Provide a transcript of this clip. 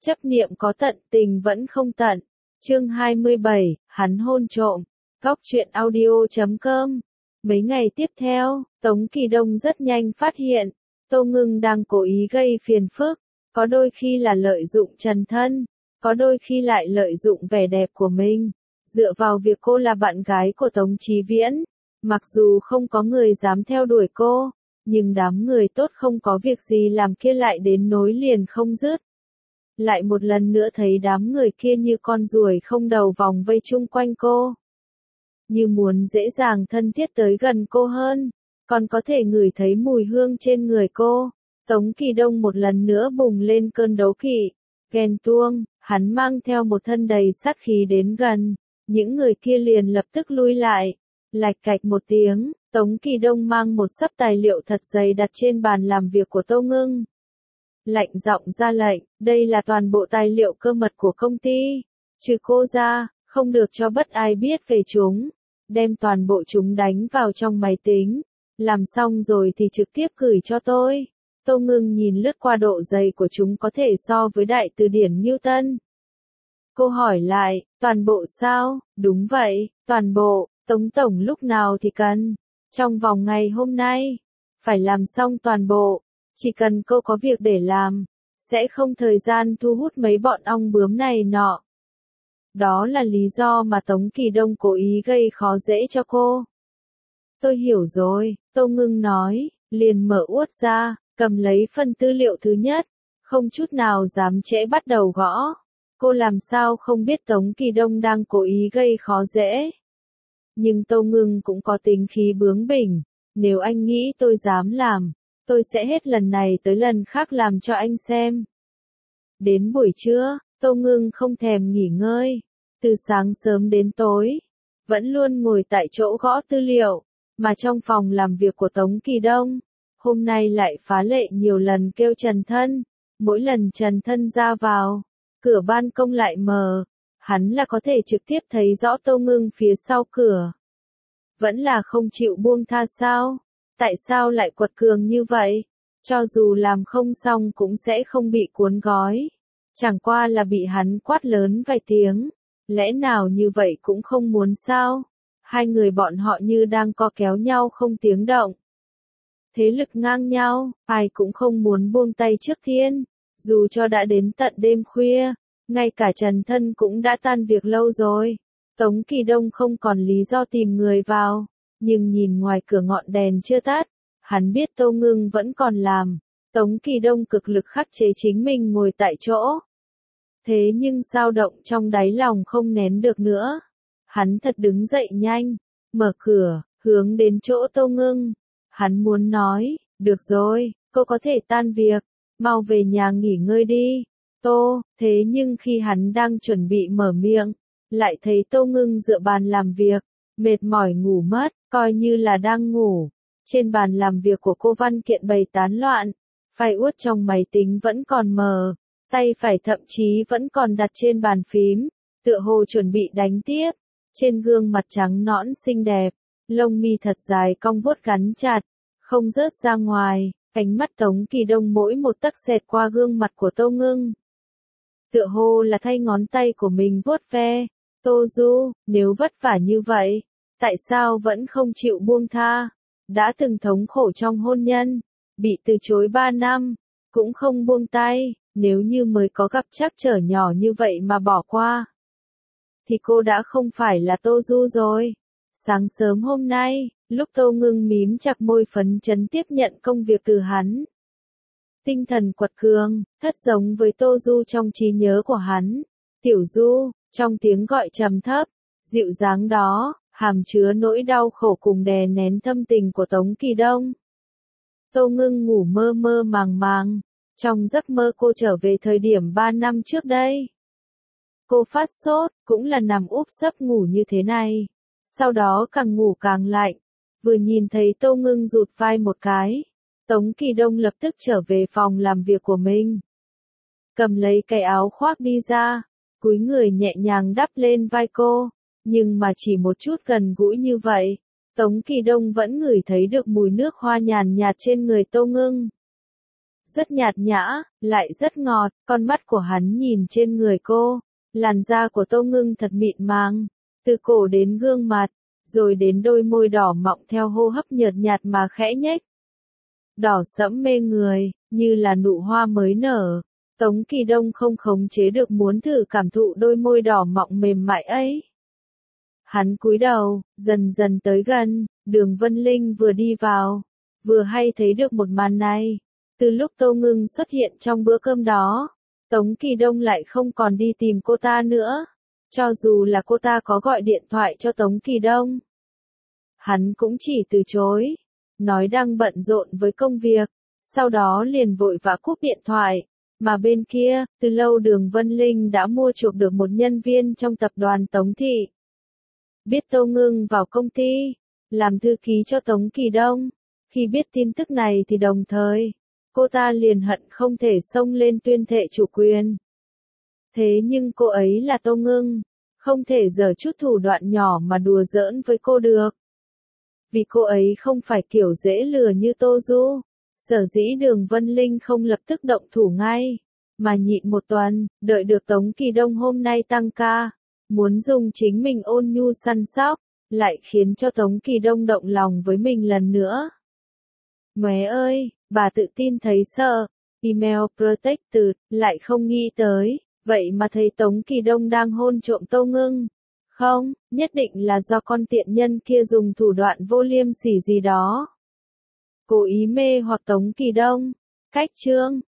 Chấp niệm có tận tình vẫn không tận. Chương 27, hắn hôn trộm. Góc truyện audio.com. Mấy ngày tiếp theo, Tống Kỳ Đông rất nhanh phát hiện, Tô Ngưng đang cố ý gây phiền phức, có đôi khi là lợi dụng Trần Thân, có đôi khi lại lợi dụng vẻ đẹp của mình. Dựa vào việc cô là bạn gái của Tống Chí Viễn, mặc dù không có người dám theo đuổi cô, nhưng đám người tốt không có việc gì làm kia lại đến nối liền không dứt. Lại một lần nữa thấy đám người kia như con ruồi không đầu vòng vây chung quanh cô. Như muốn dễ dàng thân thiết tới gần cô hơn, còn có thể ngửi thấy mùi hương trên người cô. Tống Kỳ Đông một lần nữa bùng lên cơn đấu kỵ, ghen tuông, hắn mang theo một thân đầy sát khí đến gần, những người kia liền lập tức lui lại. Lạch cạch một tiếng, Tống Kỳ Đông mang một xấp tài liệu thật dày đặt trên bàn làm việc của Tô Ngưng. Lạnh giọng ra lệnh, đây là toàn bộ tài liệu cơ mật của công ty, trừ cô ra, không được cho bất ai biết về chúng, đem toàn bộ chúng đánh vào trong máy tính, làm xong rồi thì trực tiếp gửi cho tôi. Tô Ngưng nhìn lướt qua độ dày của chúng có thể so với đại từ điển Newton. Cô hỏi lại, toàn bộ sao? Đúng vậy, toàn bộ, Tống Tổng lúc nào thì cần. Trong vòng ngày hôm nay, phải làm xong toàn bộ. Chỉ cần cô có việc để làm, sẽ không thời gian thu hút mấy bọn ong bướm này nọ. Đó là lý do mà Tống Kỳ Đông cố ý gây khó dễ cho cô. Tôi hiểu rồi, Tô Ngưng nói, liền mở uốt ra, cầm lấy phần tư liệu thứ nhất, không chút nào dám trễ bắt đầu gõ. Cô làm sao không biết Tống Kỳ Đông đang cố ý gây khó dễ. Nhưng Tô Ngưng cũng có tính khí bướng bỉnh, nếu anh nghĩ tôi dám làm, tôi sẽ hết lần này tới lần khác làm cho anh xem. Đến buổi trưa, Tô Ngưng không thèm nghỉ ngơi, từ sáng sớm đến tối, vẫn luôn ngồi tại chỗ gõ tư liệu, mà trong phòng làm việc của Tống Kỳ Đông, hôm nay lại phá lệ nhiều lần kêu Trần Thân, mỗi lần Trần Thân ra vào, cửa ban công lại mở, hắn là có thể trực tiếp thấy rõ Tô Ngưng phía sau cửa. Vẫn là không chịu buông tha sao? Tại sao lại quật cường như vậy? Cho dù làm không xong cũng sẽ không bị cuốn gói. Chẳng qua là bị hắn quát lớn vài tiếng. Lẽ nào như vậy cũng không muốn sao? Hai người bọn họ như đang co kéo nhau không tiếng động. Thế lực ngang nhau, ai cũng không muốn buông tay trước tiên. Dù cho đã đến tận đêm khuya, ngay cả Trần Thân cũng đã tan việc lâu rồi. Tống Kỳ Đông không còn lý do tìm người vào. Nhưng nhìn ngoài cửa ngọn đèn chưa tắt, hắn biết Tô Ngưng vẫn còn làm. Tống Kỳ Đông cực lực khắc chế chính mình ngồi tại chỗ. Thế nhưng dao động trong đáy lòng không nén được nữa. Hắn thật đứng dậy nhanh, mở cửa, hướng đến chỗ Tô Ngưng. Hắn muốn nói, được rồi, cô có thể tan việc, mau về nhà nghỉ ngơi đi. Tô, thế nhưng khi hắn đang chuẩn bị mở miệng, lại thấy Tô Ngưng dựa bàn làm việc, mệt mỏi ngủ mất, coi như là đang ngủ. Trên bàn làm việc của cô văn kiện bày tán loạn, file Word trong máy tính vẫn còn mờ, tay phải thậm chí vẫn còn đặt trên bàn phím, tựa hồ chuẩn bị đánh tiếp. Trên gương mặt trắng nõn xinh đẹp, lông mi thật dài cong vuốt gắn chặt, không rớt ra ngoài, ánh mắt Tống Kỳ Đông mỗi một tấc xẹt qua gương mặt của Tô Ngưng. Tựa hồ là thay ngón tay của mình vuốt ve. Tô Du, nếu vất vả như vậy, tại sao vẫn không chịu buông tha? Đã từng thống khổ trong hôn nhân, bị từ chối 3 năm, cũng không buông tay, nếu như mới có gặp trắc trở nhỏ như vậy mà bỏ qua, thì cô đã không phải là Tô Du rồi. Sáng sớm hôm nay, lúc Tô Ngưng mím chặt môi phấn chấn tiếp nhận công việc từ hắn. Tinh thần quật cường, thất giống với Tô Du trong trí nhớ của hắn. Tiểu Du, trong tiếng gọi trầm thấp, dịu dàng đó, hàm chứa nỗi đau khổ cùng đè nén thâm tình của Tống Kỳ Đông. Tô Ngưng ngủ mơ mơ màng màng, trong giấc mơ cô trở về thời điểm 3 năm trước đây. Cô phát sốt, cũng là nằm úp sấp ngủ như thế này. Sau đó càng ngủ càng lạnh, vừa nhìn thấy Tô Ngưng rụt vai một cái, Tống Kỳ Đông lập tức trở về phòng làm việc của mình. Cầm lấy cái áo khoác đi ra, cúi người nhẹ nhàng đắp lên vai cô, nhưng mà chỉ một chút gần gũi như vậy, Tống Kỳ Đông vẫn ngửi thấy được mùi nước hoa nhàn nhạt trên người Tô Ngưng. rất nhạt nhã, lại rất ngọt, con mắt của hắn nhìn trên người cô, làn da của Tô Ngưng thật mịn màng, từ cổ đến gương mặt, rồi đến đôi môi đỏ mọng theo hô hấp nhợt nhạt mà khẽ nhếch. Đỏ sẫm mê người, như là nụ hoa mới nở. Tống Kỳ Đông không khống chế được muốn thử cảm thụ đôi môi đỏ mọng mềm mại ấy. Hắn cúi đầu, dần dần tới gần, Đường Vân Linh vừa đi vào, vừa hay thấy được một màn này. Từ lúc Tô Ngưng xuất hiện trong bữa cơm đó, Tống Kỳ Đông lại không còn đi tìm cô ta nữa. Cho dù là cô ta có gọi điện thoại cho Tống Kỳ Đông, hắn cũng chỉ từ chối, nói đang bận rộn với công việc, sau đó liền vội vã cúp điện thoại. Mà bên kia, từ lâu Đường Vân Linh đã mua chuộc được một nhân viên trong tập đoàn Tống Thị. Biết Tô Ngưng vào công ty, làm thư ký cho Tống Kỳ Đông. Khi biết tin tức này thì đồng thời, cô ta liền hận không thể xông lên tuyên thệ chủ quyền. Thế nhưng cô ấy là Tô Ngưng, không thể giở chút thủ đoạn nhỏ mà đùa giỡn với cô được. Vì cô ấy không phải kiểu dễ lừa như Tô Du. Sở dĩ Đường Vân Linh không lập tức động thủ ngay, mà nhịn một tuần, đợi được Tống Kỳ Đông hôm nay tăng ca, muốn dùng chính mình ôn nhu săn sóc, lại khiến cho Tống Kỳ Đông động lòng với mình lần nữa. Mẹ ơi, bà tự tin thấy sợ, email protected, lại không nghĩ tới, vậy mà thấy Tống Kỳ Đông đang hôn trộm Tô Ngưng. Không, nhất định là do con tiện nhân kia dùng thủ đoạn vô liêm sỉ gì đó. Cố ý mê hoặc Tống Kỳ Đông. Cách chương